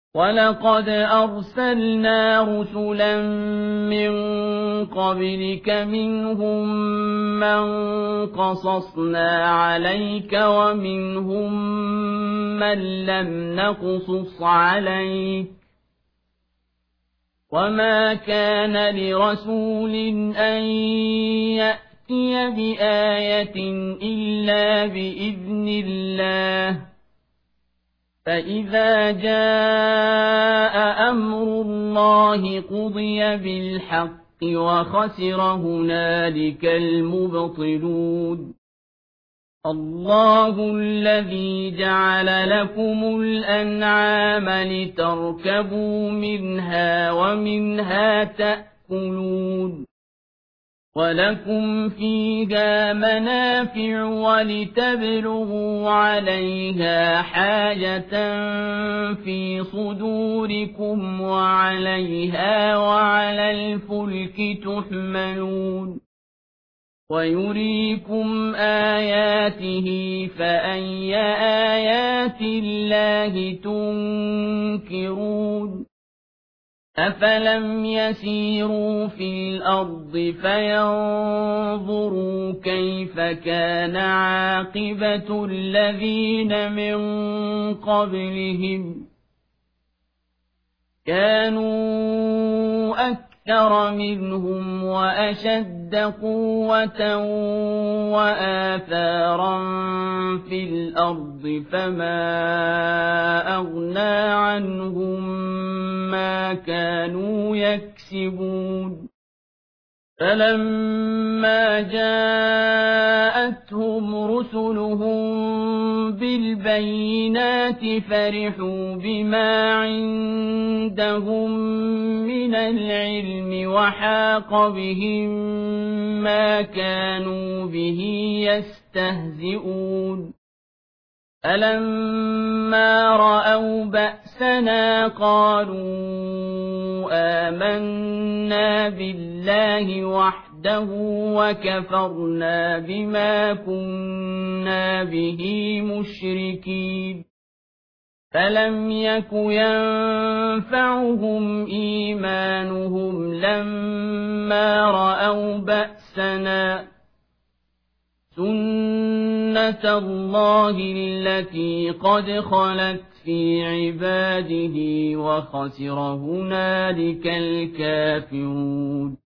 وَلَقَدْ أَرْسَلْنَا رُسُلًا مِّن قَبْلِكَ مِنْهُم مَّن قَصَصْنَا عَلَيْكَ وَمِنْهُم مَّن لَّمْ نَقْصُصْ عَلَيْكَ ۗ وَمَا كَانَ لِرَسُولٍ أَن يَأْتِيَ بِآيَةٍ إِلَّا بِإِذْنِ اللَّهِ ۚ فَإِذَا جَاءَ أَمْرُ اللَّهِ قُضِيَ بِالْحَقِّ وَخَسِرَ هُنَالِكَ الْمُبْطِلُونَ اللَّهُ الَّذِي جَعَلَ لَكُمُ الْأَنْعَامَ لِتَرْكَبُوا مِنْهَا وَمِنْهَا تَأْكُلُونَ وَلَكُمْ فِيهَا مَنَافِعُ وَلِتَبْلُغُوا عَلَيْهَا حَاجَةً فِي صُدُورِكُمْ وَعَلَيْهَا وَعَلَى الْفُلْكِ تُحْمَلُونَ وَيُرِيكُمْ آيَاتِهِ فَأَيَّ آيَاتِ اللَّهِ تُنكِرُونَ أَفَلَمْ يَسِيرُوا فِي الْأَرْضِ فَيَنظُرُوا كَيْفَ كَانَ عَاقِبَةُ الَّذِينَ مِن قَبْلِهِمْ ۚ كَانُوا أَكْثَرَ مِنْهُمْ وَأَشَدَّ قُوَّةً وَآثَارًا فِي الْأَرْضِ فَمَا أَغْنَىٰ عَنْهُم مَّا كَانُوا يَكْسِبُونَ فَلَمَّا جَاءَتْهُمْ رُسُلُهُم بِالْبَيِّنَاتِ فَرِحُوا بِمَا عِندَهُم مِّنَ الْعِلْمِ وَحَاقَ بِهِم مَّا كَانُوا بِهِ يَسْتَهْزِئُونَ فَلَمَّا رَأَوْا بَأْسَنَا قَالُوا آمَنَّا بِاللَّهِ وَحْدَهُ وَكَفَرْنَا بِمَا كُنَّا بِهِ مُشْرِكِينَ فَلَمْ يَكُ يَنفَعُهُمْ إِيمَانُهُمْ لَمَّا رَأَوْا بَأْسَنَا ۖ سُنَّتَ اللَّهِ الَّتِي قَدْ خَلَتْ فِي عِبَادِهِ ۖ وَخَسِرَ هُنَالِكَ الْكَافِرُونَ